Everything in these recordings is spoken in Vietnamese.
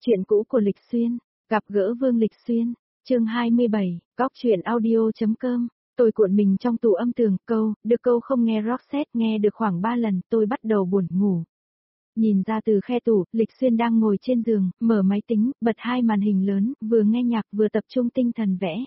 Chuyện cũ của Lịch Xuyên, gặp gỡ Vương Lịch Xuyên, chương 27, góc chuyện audio.com. Tôi cuộn mình trong tủ âm tường, câu không nghe Roxette nghe được khoảng 3 lần, tôi bắt đầu buồn ngủ. Nhìn ra từ khe tủ, Lịch Xuyên đang ngồi trên giường, mở máy tính, bật hai màn hình lớn, vừa nghe nhạc vừa tập trung tinh thần vẽ.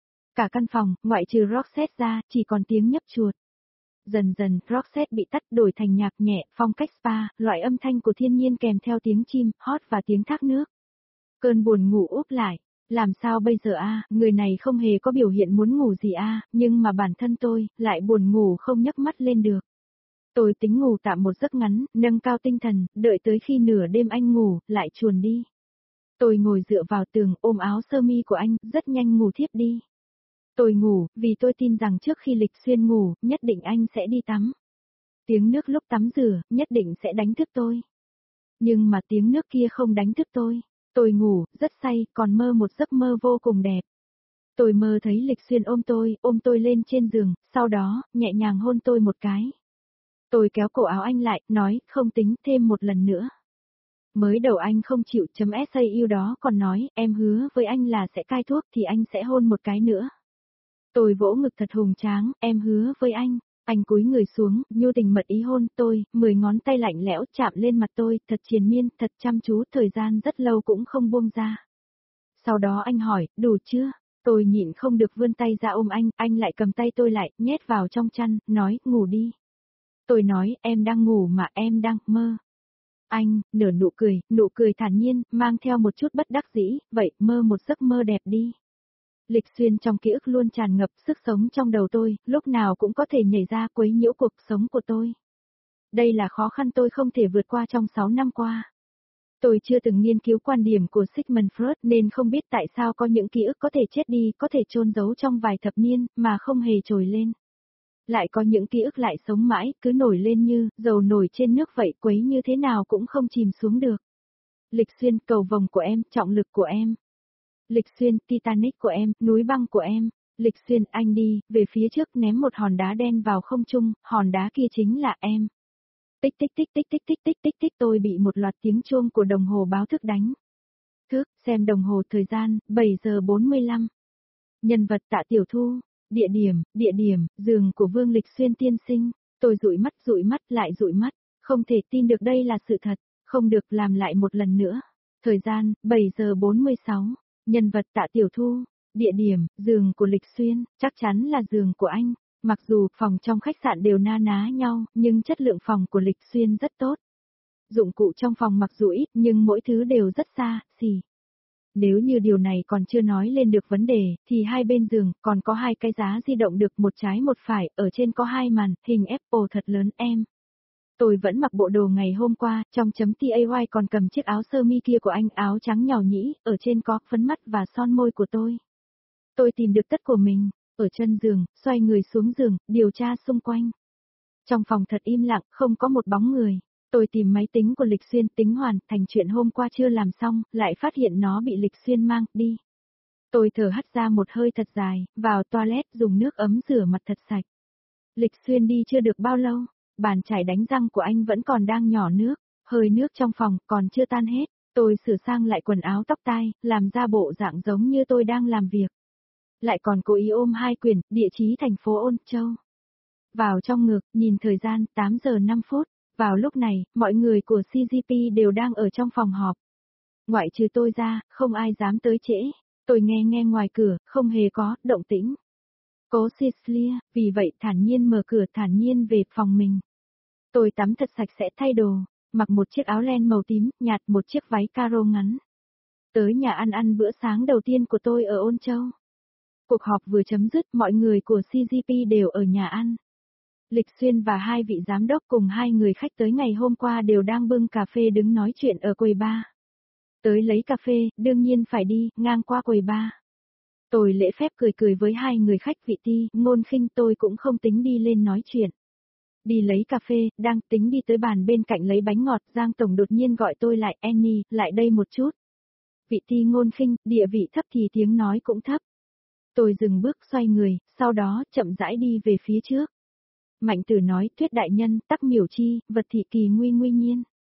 Cả căn phòng, ngoại trừ Roxette ra, chỉ còn tiếng nhấp chuột. Dần dần, Roxette bị tắt đổi thành nhạc nhẹ, phong cách spa, loại âm thanh của thiên nhiên kèm theo tiếng chim, hót và tiếng thác nước. Cơn buồn ngủ úp lại. Làm sao bây giờ người này không hề có biểu hiện muốn ngủ gì nhưng mà bản thân tôi, lại buồn ngủ không nhấc mắt lên được. Tôi tính ngủ tạm một giấc ngắn, nâng cao tinh thần, đợi tới khi nửa đêm anh ngủ, lại chuồn đi. Tôi ngồi dựa vào tường, ôm áo sơ mi của anh, rất nhanh ngủ thiếp đi. Tôi ngủ, vì tôi tin rằng trước khi Lịch Xuyên ngủ, nhất định anh sẽ đi tắm. Tiếng nước lúc tắm rửa, nhất định sẽ đánh thức tôi. Nhưng mà tiếng nước kia không đánh thức tôi. Tôi ngủ, rất say, còn mơ một giấc mơ vô cùng đẹp. Tôi mơ thấy Lịch Xuyên ôm tôi lên trên giường, sau đó, nhẹ nhàng hôn tôi một cái. Tôi kéo cổ áo anh lại, nói, không tính, thêm một lần nữa. Mới đầu anh không chịu .sau đó còn nói, em hứa với anh là sẽ cai thuốc thì anh sẽ hôn một cái nữa. Tôi vỗ ngực thật hùng tráng, em hứa với anh cúi người xuống, nhu tình mật ý hôn tôi, 10 ngón tay lạnh lẽo chạm lên mặt tôi, thật triền miên, thật chăm chú, thời gian rất lâu cũng không buông ra. Sau đó anh hỏi, đủ chưa? Tôi nhịn không được vươn tay ra ôm anh lại cầm tay tôi lại, nhét vào trong chăn, nói, ngủ đi. Tôi nói, em đang ngủ mà em đang mơ. Anh, nở nụ cười thản nhiên, mang theo một chút bất đắc dĩ, vậy, mơ một giấc mơ đẹp đi. Lịch Xuyên trong ký ức luôn tràn ngập sức sống trong đầu tôi, lúc nào cũng có thể nhảy ra quấy nhiễu cuộc sống của tôi. Đây là khó khăn tôi không thể vượt qua trong 6 năm qua. Tôi chưa từng nghiên cứu quan điểm của Sigmund Freud nên không biết tại sao có những ký ức có thể chết đi, có thể chôn giấu trong vài thập niên, mà không hề trồi lên. Lại có những ký ức lại sống mãi, cứ nổi lên như dầu nổi trên nước vậy, quấy như thế nào cũng không chìm xuống được. Lịch Xuyên, cầu vồng của em, trọng lực của em. Lịch Xuyên, Titanic của em, núi băng của em. Lịch Xuyên, anh đi, về phía trước ném một hòn đá đen vào không trung, hòn đá kia chính là em. Tích tích tích tích tích tích tích tích tích, tôi bị một loạt tiếng chuông của đồng hồ báo thức đánh. Thức, xem đồng hồ, thời gian, 7 giờ 45. Nhân vật Tạ Tiểu Thu, địa điểm, giường của Vương Lịch Xuyên tiên sinh. Tôi dụi mắt lại dụi mắt, không thể tin được đây là sự thật, không được, làm lại một lần nữa. Thời gian, 7 giờ 46. Nhân vật Tạ Tiểu Thu, địa điểm, giường của Lịch Xuyên, chắc chắn là giường của anh. Mặc dù phòng trong khách sạn đều na ná nhau, nhưng chất lượng phòng của Lịch Xuyên rất tốt. Dụng cụ trong phòng mặc dù ít nhưng mỗi thứ đều rất xa xỉ. Nếu như điều này còn chưa nói lên được vấn đề, thì hai bên giường còn có hai cái giá di động được một trái một phải, ở trên có hai màn hình Apple thật lớn em. Tôi vẫn mặc bộ đồ ngày hôm qua, trong .tay còn cầm chiếc áo sơ mi kia của anh, áo trắng nhàu nhĩ, ở trên có phấn mắt và son môi của tôi. Tôi tìm được tất của mình, ở chân giường, xoay người xuống giường, điều tra xung quanh. Trong phòng thật im lặng, không có một bóng người. Tôi tìm máy tính của Lịch Xuyên, tính hoàn thành chuyện hôm qua chưa làm xong, lại phát hiện nó bị Lịch Xuyên mang đi. Tôi thở hắt ra một hơi thật dài, vào toilet dùng nước ấm rửa mặt thật sạch. Lịch Xuyên đi chưa được bao lâu, bàn chải đánh răng của anh vẫn còn đang nhỏ nước, hơi nước trong phòng còn chưa tan hết. Tôi sửa sang lại quần áo tóc tai, làm ra bộ dạng giống như tôi đang làm việc. Lại còn cố ý ôm 2 quyển, địa chí thành phố Ôn Châu. Vào trong ngực, nhìn thời gian, 8 giờ 5 phút. Vào lúc này, mọi người của CGP đều đang ở trong phòng họp. Ngoại trừ tôi ra, không ai dám tới trễ. Tôi nghe ngoài cửa, không hề có động tĩnh. Cố Cecilia, vì vậy thản nhiên mở cửa, thản nhiên về phòng mình. Tôi tắm thật sạch sẽ, thay đồ, mặc một chiếc áo len màu tím nhạt, một chiếc váy caro ngắn. Tới nhà ăn bữa sáng đầu tiên của tôi ở Ôn Châu. Cuộc họp vừa chấm dứt, mọi người của CGP đều ở nhà ăn. Lịch Xuyên và hai vị giám đốc cùng hai người khách tới ngày hôm qua đều đang bưng cà phê đứng nói chuyện ở quầy bar. Tới lấy cà phê, đương nhiên phải đi, ngang qua quầy bar. Tôi lễ phép cười với hai người khách vị Ti, Ngôn Khinh, tôi cũng không tính đi lên nói chuyện. Đi lấy cà phê, đang tính đi tới bàn bên cạnh lấy bánh ngọt, Giang Tổng đột nhiên gọi tôi lại, Annie, lại đây một chút. Vị Ti Ngôn Khinh, địa vị thấp thì tiếng nói cũng thấp. Tôi dừng bước xoay người, sau đó chậm rãi đi về phía trước. Mạnh Tử nói, thuyết đại nhân, tắc miểu chi, vật thị kỳ nguy nhiên.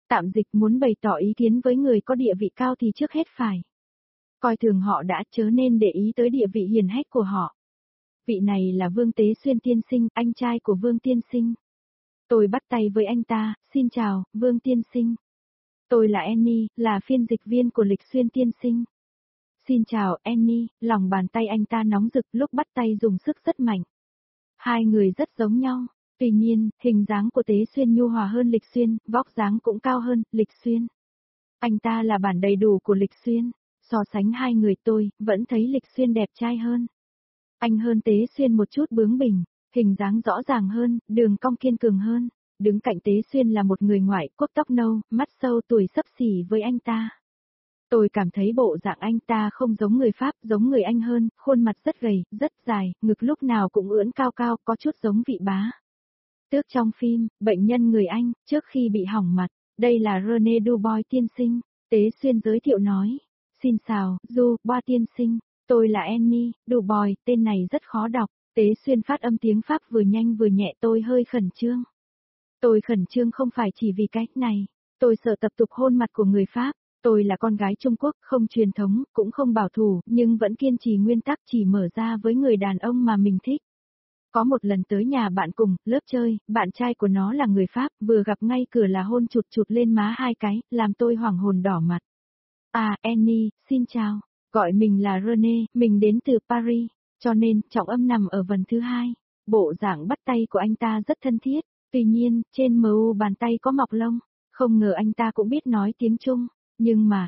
Tạm dịch muốn bày tỏ ý kiến với người có địa vị cao thì trước hết phải coi thường họ đã, chớ nên để ý tới địa vị hiển hách của họ. Vị này là Vương Tế Xuyên tiên sinh, anh trai của Vương tiên sinh. Tôi bắt tay với anh ta, xin chào, Vương tiên sinh. Tôi là Annie, là phiên dịch viên của Lịch Xuyên tiên sinh. Xin chào, Annie, lòng bàn tay anh ta nóng rực, lúc bắt tay dùng sức rất mạnh. Hai người rất giống nhau, tuy nhiên, hình dáng của Tế Xuyên nhu hòa hơn Lịch Xuyên, vóc dáng cũng cao hơn, Lịch Xuyên. Anh ta là bản đầy đủ của Lịch Xuyên, so sánh hai người tôi, vẫn thấy Lịch Xuyên đẹp trai hơn. Anh hơn Tế Xuyên một chút bướng bỉnh, hình dáng rõ ràng hơn, đường cong kiên cường hơn. Đứng cạnh Tế Xuyên là một người ngoại, cốt tóc nâu, mắt sâu, tuổi xấp xỉ với anh ta. Tôi cảm thấy bộ dạng anh ta không giống người Pháp, giống người Anh hơn, khuôn mặt rất gầy, rất dài, ngực lúc nào cũng ưỡn cao cao, có chút giống vị bá tước trong phim, bệnh nhân người Anh, trước khi bị hỏng mặt. Đây là René Dubois tiên sinh, Tế Xuyên giới thiệu nói. Xin chào, Dubois tiên sinh, tôi là Annie, Dubois, tên này rất khó đọc. Tế Xuyên phát âm tiếng Pháp vừa nhanh vừa nhẹ, tôi hơi khẩn trương. Tôi khẩn trương không phải chỉ vì cái này, tôi sợ tập tục hôn mặt của người Pháp. Tôi là con gái Trung Quốc, không truyền thống, cũng không bảo thủ, nhưng vẫn kiên trì nguyên tắc chỉ mở ra với người đàn ông mà mình thích. Có một lần tới nhà bạn cùng, lớp chơi, bạn trai của nó là người Pháp, vừa gặp ngay cửa là hôn chụt chụt lên má hai cái, làm tôi hoảng hồn đỏ mặt. À, Annie, xin chào. Gọi mình là René, mình đến từ Paris, cho nên, trọng âm nằm ở vần thứ hai. Bộ dạng bắt tay của anh ta rất thân thiết, tuy nhiên, trên mu bàn tay có mọc lông. Không ngờ anh ta cũng biết nói tiếng Trung, nhưng mà,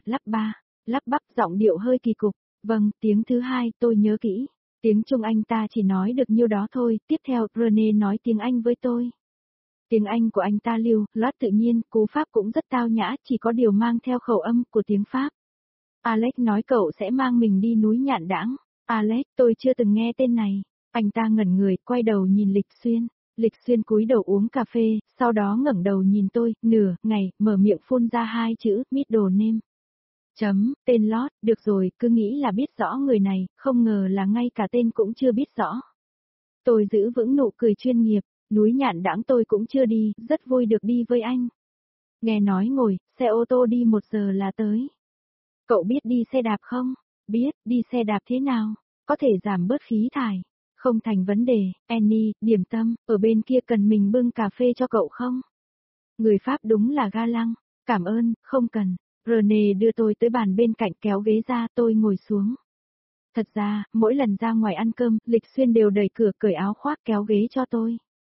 lắp bắp giọng điệu hơi kỳ cục. Vâng, tiếng thứ hai, tôi nhớ kỹ. Tiếng Trung anh ta chỉ nói được nhiêu đó thôi, tiếp theo, René nói tiếng Anh với tôi. Tiếng Anh của anh ta lưu, loát tự nhiên, cú Pháp cũng rất tao nhã, chỉ có điều mang theo khẩu âm của tiếng Pháp. Alex nói cậu sẽ mang mình đi núi Nhạn Đãng. Alex, tôi chưa từng nghe tên này. Anh ta ngẩn người, quay đầu nhìn Lịch Xuyên. Lịch Xuyên cúi đầu uống cà phê, sau đó ngẩng đầu nhìn tôi, nửa ngày, mở miệng phun ra hai chữ, middle name. Tên lót, được rồi, cứ nghĩ là biết rõ người này, không ngờ là ngay cả tên cũng chưa biết rõ. Tôi giữ vững nụ cười chuyên nghiệp, núi Nhạn Đãng tôi cũng chưa đi, rất vui được đi với anh. Nghe nói ngồi, xe ô tô đi 1 giờ là tới. Cậu biết đi xe đạp không? Biết, đi xe đạp thế nào? Có thể giảm bớt khí thải. Không thành vấn đề, Annie, điểm tâm, ở bên kia cần mình bưng cà phê cho cậu không? Người Pháp đúng là ga lăng, cảm ơn, không cần. René đưa tôi tới bàn bên cạnh kéo ghế ra, tôi ngồi xuống. Thật ra, mỗi lần ra ngoài ăn cơm, Lịch Xuyên đều đẩy cửa cởi áo khoác kéo ghế cho tôi.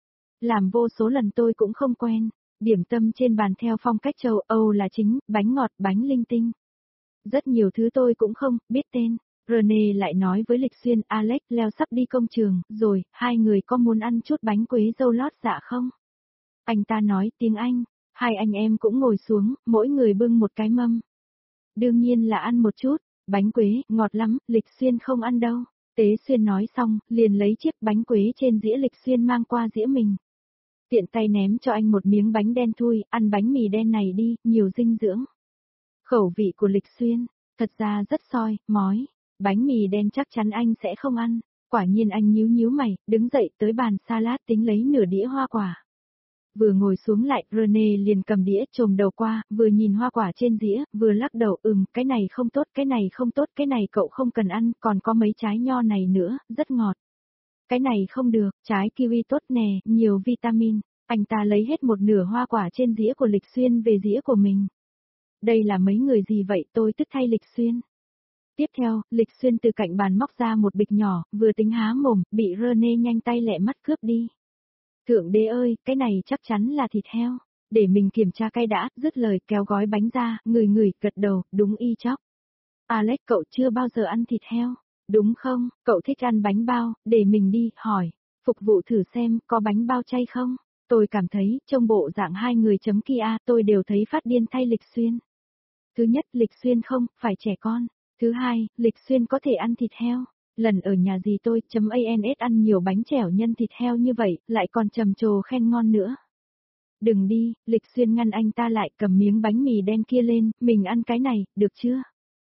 Làm vô số lần tôi cũng không quen, điểm tâm trên bàn theo phong cách châu Âu là chính, bánh ngọt, bánh linh tinh. Rất nhiều thứ tôi cũng không biết tên. René lại nói với Lịch Xuyên, Alex leo sắp đi công trường, rồi, hai người có muốn ăn chút bánh quế dâu lót dạ không? Anh ta nói tiếng Anh, hai anh em cũng ngồi xuống, mỗi người bưng một cái mâm. Đương nhiên là ăn một chút, bánh quế, ngọt lắm, Lịch Xuyên không ăn đâu. Tế Xuyên nói xong, liền lấy chiếc bánh quế trên dĩa Lịch Xuyên mang qua dĩa mình. Tiện tay ném cho anh một miếng bánh đen thui, ăn bánh mì đen này đi, nhiều dinh dưỡng. Khẩu vị của Lịch Xuyên, thật ra rất soi, mói. Bánh mì đen chắc chắn anh sẽ không ăn. Quả nhiên anh nhíu nhíu mày, đứng dậy tới bàn salad tính lấy nửa đĩa hoa quả. Vừa ngồi xuống lại, René liền cầm đĩa chồm đầu qua, vừa nhìn hoa quả trên dĩa, vừa lắc đầu, cái này không tốt, cái này không tốt, cái này cậu không cần ăn, còn có mấy trái nho này nữa, rất ngọt. Cái này không được, trái kiwi tốt nè, nhiều vitamin. Anh ta lấy hết một nửa hoa quả trên dĩa của Lịch Xuyên về dĩa của mình. Đây là mấy người gì vậy, tôi tức thay Lịch Xuyên. Tiếp theo, Lịch Xuyên từ cạnh bàn móc ra một bịch nhỏ, vừa tính há mồm, bị René nhanh tay lẹ mắt cướp đi. Thượng đế ơi, cái này chắc chắn là thịt heo. Để mình kiểm tra cái đã, dứt lời kéo gói bánh ra, ngửi, gật đầu, đúng y chóc. Alex, cậu chưa bao giờ ăn thịt heo, đúng không? Cậu thích ăn bánh bao, để mình đi, hỏi. Phục vụ thử xem, có bánh bao chay không? Tôi cảm thấy, trong bộ dạng hai người chấm kia, tôi đều thấy phát điên thay Lịch Xuyên. Thứ nhất, Lịch Xuyên không, phải trẻ con. Thứ hai, Lịch Xuyên có thể ăn thịt heo. Lần ở nhà dì tôi, ans ăn nhiều bánh chẻo nhân thịt heo như vậy, lại còn trầm trồ khen ngon nữa. Đừng đi, Lịch Xuyên ngăn anh ta lại, cầm miếng bánh mì đen kia lên, mình ăn cái này, được chưa?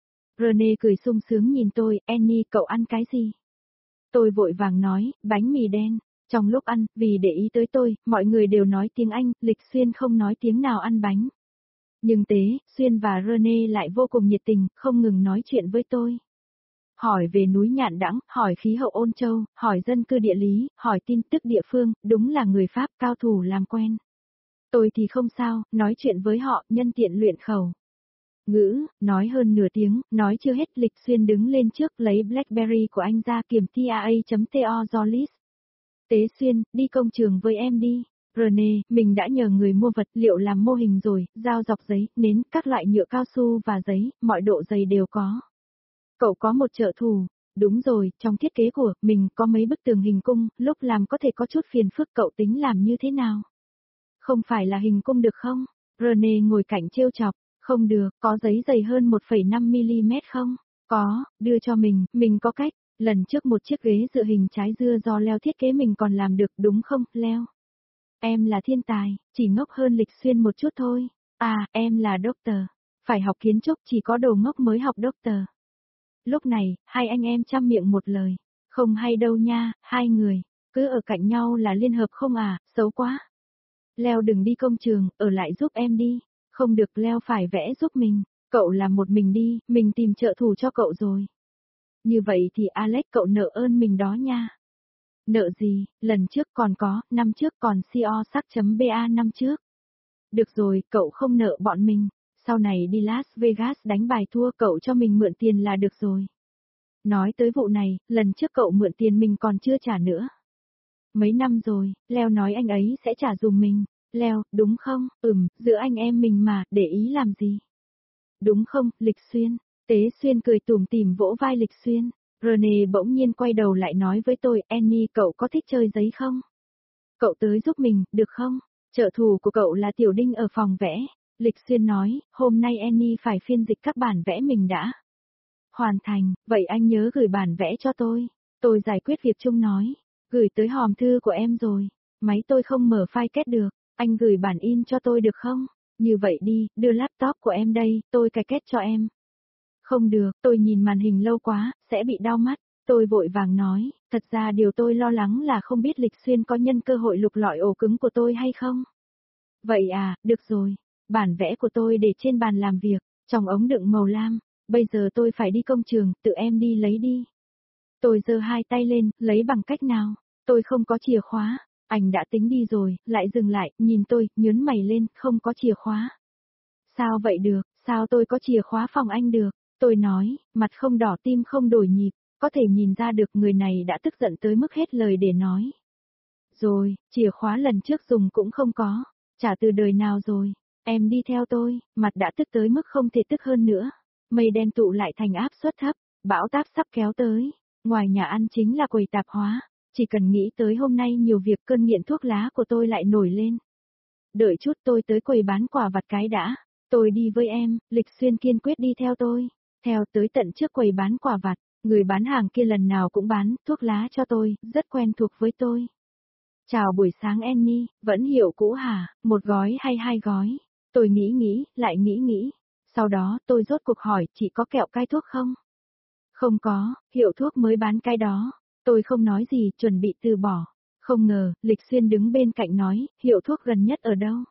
René cười sung sướng nhìn tôi, Annie, cậu ăn cái gì? Tôi vội vàng nói, bánh mì đen. Trong lúc ăn, vì để ý tới tôi, mọi người đều nói tiếng Anh, Lịch Xuyên không nói tiếng nào ăn bánh. Nhưng Tế, Xuyên và Rene lại vô cùng nhiệt tình, không ngừng nói chuyện với tôi. Hỏi về núi Nhạn Đãng, hỏi khí hậu Ôn Châu, hỏi dân cư địa lý, hỏi tin tức địa phương, đúng là người Pháp cao thủ làm quen. Tôi thì không sao, nói chuyện với họ, nhân tiện luyện khẩu. Ngữ, nói hơn nửa tiếng, nói chưa hết Lịch Xuyên đứng lên trước lấy Blackberry của anh ra kiểm TAA.to Jolis. Tế Xuyên, đi công trường với em đi. Rene, mình đã nhờ người mua vật liệu làm mô hình rồi, dao dọc giấy, nến, các loại nhựa cao su và giấy, mọi độ dày đều có. Cậu có một trợ thủ. Đúng rồi, trong thiết kế của mình có mấy bức tường hình cung, lúc làm có thể có chút phiền phức, cậu tính làm như thế nào? Không phải là hình cung được không? Rene ngồi cạnh trêu chọc. Không được, có giấy dày hơn 1,5mm không? Có, đưa cho mình có cách. Lần trước một chiếc ghế dựa hình trái dưa do Leo thiết kế mình còn làm được đúng không, Leo? Em là thiên tài, chỉ ngốc hơn Lịch Xuyên một chút thôi. À, em là doctor. Phải học kiến trúc, chỉ có đồ ngốc mới học doctor. Lúc này, hai anh em chăm miệng một lời. Không hay đâu nha, hai người. Cứ ở cạnh nhau là liên hợp không à, xấu quá. Leo đừng đi công trường, ở lại giúp em đi. Không được, Leo phải vẽ giúp mình. Cậu làm một mình đi, mình tìm trợ thủ cho cậu rồi. Như vậy thì Alex cậu nợ ơn mình đó nha. Nợ gì, lần trước còn có, năm trước còn CO sắc.ba năm trước. Được rồi, cậu không nợ bọn mình. Sau này đi Las Vegas đánh bài thua cậu cho mình mượn tiền là được rồi. Nói tới vụ này, lần trước cậu mượn tiền mình còn chưa trả nữa. Mấy năm rồi, Leo nói anh ấy sẽ trả dùm mình. Leo, đúng không? Giữa anh em mình mà, để ý làm gì? Đúng không, Lịch Xuyên? Tế Xuyên cười tủm tỉm vỗ vai Lịch Xuyên. Rene bỗng nhiên quay đầu lại nói với tôi, Annie cậu có thích chơi giấy không? Cậu tới giúp mình, được không? Trợ thủ của cậu là Tiểu Đinh ở phòng vẽ. Lịch Xuyên nói, hôm nay Annie phải phiên dịch các bản vẽ mình đã. Hoàn thành, vậy anh nhớ gửi bản vẽ cho tôi. Tôi giải quyết việc chung nói. Gửi tới hòm thư của em rồi. Máy tôi không mở file kết được. Anh gửi bản in cho tôi được không? Như vậy đi, đưa laptop của em đây, tôi cài kết cho em. Không được, tôi nhìn màn hình lâu quá, sẽ bị đau mắt. Tôi vội vàng nói, thật ra điều tôi lo lắng là không biết Lịch Xuyên có nhân cơ hội lục lọi ổ cứng của tôi hay không. Vậy à, được rồi. Bản vẽ của tôi để trên bàn làm việc, trong ống đựng màu lam. Bây giờ tôi phải đi công trường, tự em đi lấy đi. Tôi giơ hai tay lên, lấy bằng cách nào? Tôi không có chìa khóa. Anh đã tính đi rồi, lại dừng lại, nhìn tôi, nhớn mày lên, không có chìa khóa. Sao vậy được, sao tôi có chìa khóa phòng anh được? Tôi nói, mặt không đỏ tim không đổi nhịp, có thể nhìn ra được người này đã tức giận tới mức hết lời để nói. Rồi, chìa khóa lần trước dùng cũng không có, trả từ đời nào rồi, em đi theo tôi, mặt đã tức tới mức không thể tức hơn nữa. Mây đen tụ lại thành áp suất thấp, bão táp sắp kéo tới, ngoài nhà ăn chính là quầy tạp hóa, chỉ cần nghĩ tới hôm nay nhiều việc cơn nghiện thuốc lá của tôi lại nổi lên. Đợi chút tôi tới quầy bán quả vặt cái đã, tôi đi với em, Lịch Xuyên kiên quyết đi theo tôi, theo tới tận trước quầy bán quả vặt, người bán hàng kia lần nào cũng bán thuốc lá cho tôi, rất quen thuộc với tôi. Chào buổi sáng Annie, vẫn hiệu cũ hả, một gói hay hai gói? Tôi nghĩ, lại nghĩ. Sau đó tôi rốt cuộc hỏi, chị có kẹo cai thuốc không? Không có, hiệu thuốc mới bán cái đó. Tôi không nói gì, chuẩn bị từ bỏ. Không ngờ, Lịch Xuyên đứng bên cạnh nói, hiệu thuốc gần nhất ở đâu?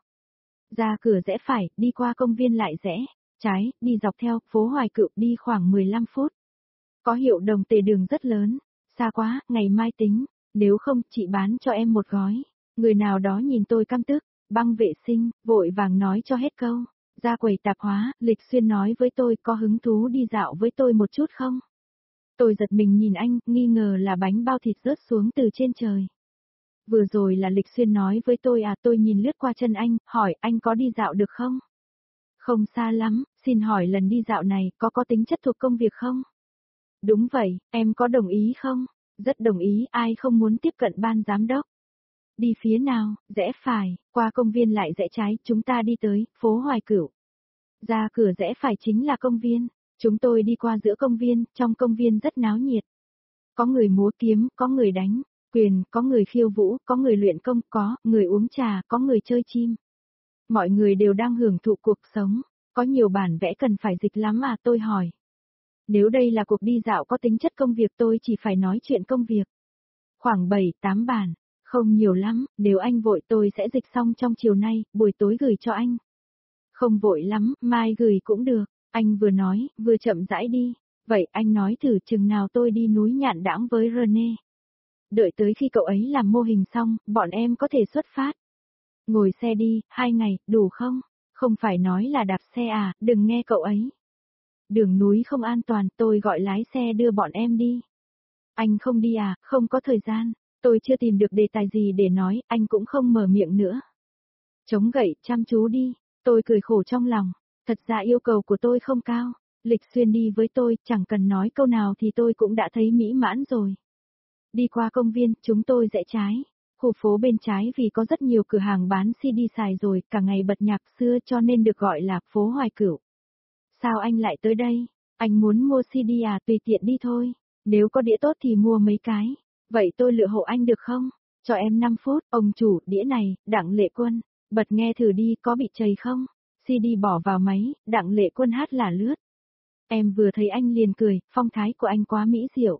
Ra cửa rẽ phải, đi qua công viên lại rẽ, trái, đi dọc theo, phố Hoài Cựu đi khoảng 15 phút. Có hiệu đồng tề đường rất lớn, xa quá, ngày mai tính, nếu không, chị bán cho em một gói. Người nào đó nhìn tôi căm tức, băng vệ sinh, vội vàng nói cho hết câu. Ra quầy tạp hóa, Lịch Xuyên nói với tôi có hứng thú đi dạo với tôi một chút không? Tôi giật mình nhìn anh, nghi ngờ là bánh bao thịt rớt xuống từ trên trời. Vừa rồi là Lịch Xuyên nói với tôi à, tôi nhìn lướt qua chân anh, hỏi anh có đi dạo được không? Không xa lắm, xin hỏi lần đi dạo này có tính chất thuộc công việc không? Đúng vậy, em có đồng ý không? Rất đồng ý, ai không muốn tiếp cận ban giám đốc. Đi phía nào, rẽ phải, qua công viên lại rẽ trái, chúng ta đi tới, phố Hoài Cửu. Ra cửa rẽ phải chính là công viên, chúng tôi đi qua giữa công viên, trong công viên rất náo nhiệt. Có người múa kiếm, có người đánh quyền, có người khiêu vũ, có người luyện công, có người uống trà, có người chơi chim. Mọi người đều đang hưởng thụ cuộc sống, có nhiều bản vẽ cần phải dịch lắm à, tôi hỏi. Nếu đây là cuộc đi dạo có tính chất công việc tôi chỉ phải nói chuyện công việc. Khoảng 7-8 bản, không nhiều lắm, nếu anh vội tôi sẽ dịch xong trong chiều nay, buổi tối gửi cho anh. Không vội lắm, mai gửi cũng được, anh vừa nói, vừa chậm rãi đi. Vậy anh nói thử chừng nào tôi đi núi Nhạn Đãng với Rene. Đợi tới khi cậu ấy làm mô hình xong, bọn em có thể xuất phát. Ngồi xe đi, 2 ngày, đủ không? Không phải nói là đạp xe à, đừng nghe cậu ấy. Đường núi không an toàn, tôi gọi lái xe đưa bọn em đi. Anh không đi à, không có thời gian. Tôi chưa tìm được đề tài gì để nói, anh cũng không mở miệng nữa. Chống gậy, chăm chú đi. Tôi cười khổ trong lòng. Thật ra yêu cầu của tôi không cao. Lịch Xuyên đi với tôi, chẳng cần nói câu nào thì tôi cũng đã thấy mỹ mãn rồi. Đi qua công viên, chúng tôi rẽ trái. Khu phố bên trái vì có rất nhiều cửa hàng bán CD xài rồi, cả ngày bật nhạc xưa cho nên được gọi là phố Hoài Cửu. Sao anh lại tới đây? Anh muốn mua CD à, tùy tiện đi thôi. Nếu có đĩa tốt thì mua mấy cái. Vậy tôi lựa hộ anh được không? Cho em 5 phút, ông chủ, đĩa này, Đặng Lệ Quân. Bật nghe thử đi, có bị chầy không? CD bỏ vào máy, Đặng Lệ Quân hát là lướt. Em vừa thấy anh liền cười, phong thái của anh quá mỹ diệu.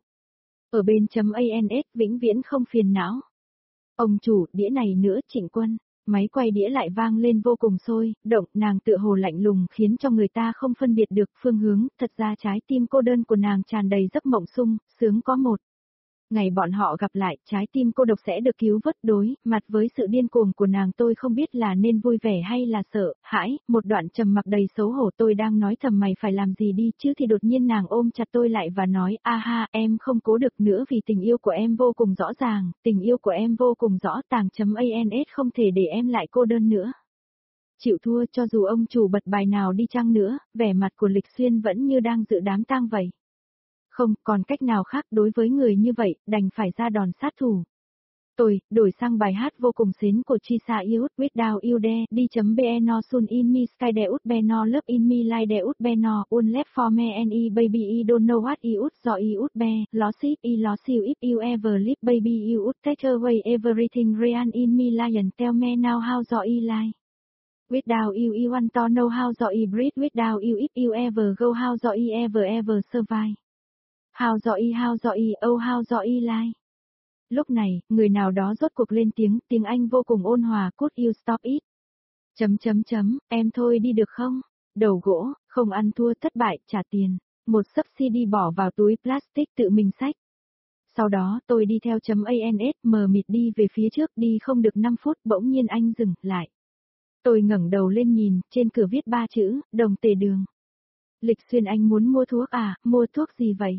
Ở bên .ans vĩnh viễn không phiền não. Ông chủ, đĩa này nữa Trịnh Quân. Máy quay đĩa lại vang lên vô cùng sôi, động, nàng tựa hồ lạnh lùng khiến cho người ta không phân biệt được phương hướng, thật ra trái tim cô đơn của nàng tràn đầy giấc mộng sung, sướng có một. Ngày bọn họ gặp lại, trái tim cô độc sẽ được cứu vớt đối, mặt với sự điên cuồng của nàng tôi không biết là nên vui vẻ hay là sợ, hãi, một đoạn trầm mặc đầy xấu hổ tôi đang nói thầm mày phải làm gì đi chứ thì đột nhiên nàng ôm chặt tôi lại và nói, a ha, em không cố được nữa vì tình yêu của em vô cùng rõ ràng, tình yêu của em vô cùng rõ tàng.ans không thể để em lại cô đơn nữa. Chịu thua cho dù ông chủ bật bài nào đi chăng nữa, vẻ mặt của Lịch Xuyên vẫn như đang dự đám tang vậy. Không còn cách nào khác đối với người như vậy, đành phải ra đòn sát thủ. Tôi, đổi sang bài hát vô cùng xến của Trisa Iut, Without You There, D.Beno Sun In Me Sky Deut Beno Love In Me Like Deut Beno, Un Left For Me and E Baby I Don't Know What Iut Do Iut Be, Lost If I Lost You If You Ever Leave Baby Iut Take Away Everything Real In Me Lion Tell Me Now How Do I Lie. Without you I want to know how do I breathe without you if you ever go how do I ever survive. How do I, oh how do I lie. Lúc này, người nào đó rốt cuộc lên tiếng Anh vô cùng ôn hòa, could you stop it? Em thôi đi được không? Đầu gỗ, không ăn thua thất bại, trả tiền. Một sấp CD bỏ vào túi plastic tự mình xách. Sau đó tôi đi theo .ans mờ mịt đi về phía trước đi không được 5 phút bỗng nhiên anh dừng lại. Tôi ngẩng đầu lên nhìn, trên cửa viết 3 chữ, Đồng Tề Đường. Lịch Xuyên anh muốn mua thuốc à, mua thuốc gì vậy?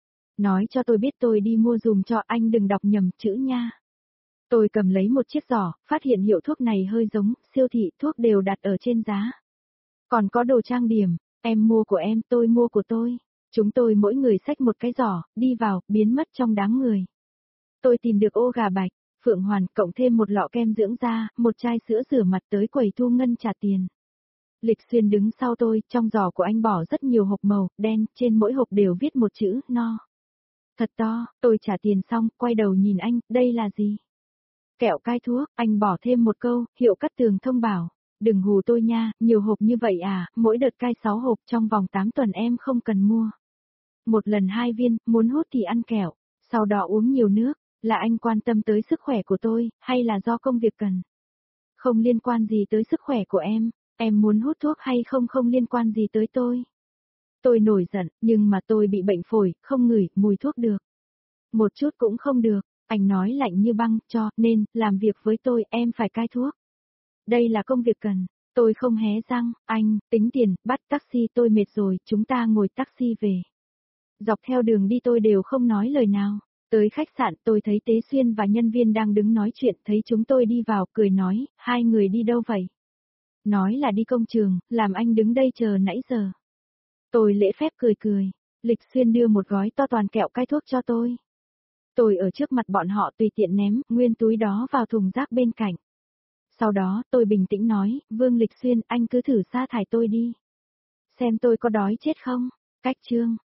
Nói cho tôi biết tôi đi mua dùm cho anh đừng đọc nhầm chữ nha. Tôi cầm lấy một chiếc giỏ, phát hiện hiệu thuốc này hơi giống, siêu thị thuốc đều đặt ở trên giá. Còn có đồ trang điểm, em mua của em, tôi mua của tôi. Chúng tôi mỗi người xách một cái giỏ, đi vào, biến mất trong đám người. Tôi tìm được ô gà bạch, phượng hoàn, cộng thêm một lọ kem dưỡng da, một chai sữa rửa mặt tới quầy thu ngân trả tiền. Lịch Xuyên đứng sau tôi, trong giỏ của anh bỏ rất nhiều hộp màu, đen, trên mỗi hộp đều viết một chữ, no. Thật to, tôi trả tiền xong, quay đầu nhìn anh, đây là gì? Kẹo cai thuốc, anh bỏ thêm một câu, hiệu cắt tường thông bảo. Đừng hù tôi nha, nhiều hộp như vậy à, mỗi đợt cai 6 hộp trong vòng 8 tuần em không cần mua. Một lần 2 viên, muốn hút thì ăn kẹo, sau đó uống nhiều nước, là anh quan tâm tới sức khỏe của tôi, hay là do công việc cần? Không liên quan gì tới sức khỏe của em muốn hút thuốc hay không không liên quan gì tới tôi. Tôi nổi giận, nhưng mà tôi bị bệnh phổi, không ngửi mùi thuốc được. Một chút cũng không được, anh nói lạnh như băng, cho nên, làm việc với tôi, em phải cai thuốc. Đây là công việc cần, tôi không hé răng, anh, tính tiền, bắt taxi tôi mệt rồi, chúng ta ngồi taxi về. Dọc theo đường đi tôi đều không nói lời nào. Tới khách sạn tôi thấy Tế Xuyên và nhân viên đang đứng nói chuyện, thấy chúng tôi đi vào, cười nói, hai người đi đâu vậy? Nói là đi công trường, làm anh đứng đây chờ nãy giờ. Tôi lễ phép cười. Lịch Xuyên đưa một gói to toàn kẹo cai thuốc cho tôi. Tôi ở trước mặt bọn họ tùy tiện ném nguyên túi đó vào thùng rác bên cạnh. Sau đó tôi bình tĩnh nói, Vương Lịch Xuyên anh cứ thử sa thải tôi đi. Xem tôi có đói chết không? Cách chương.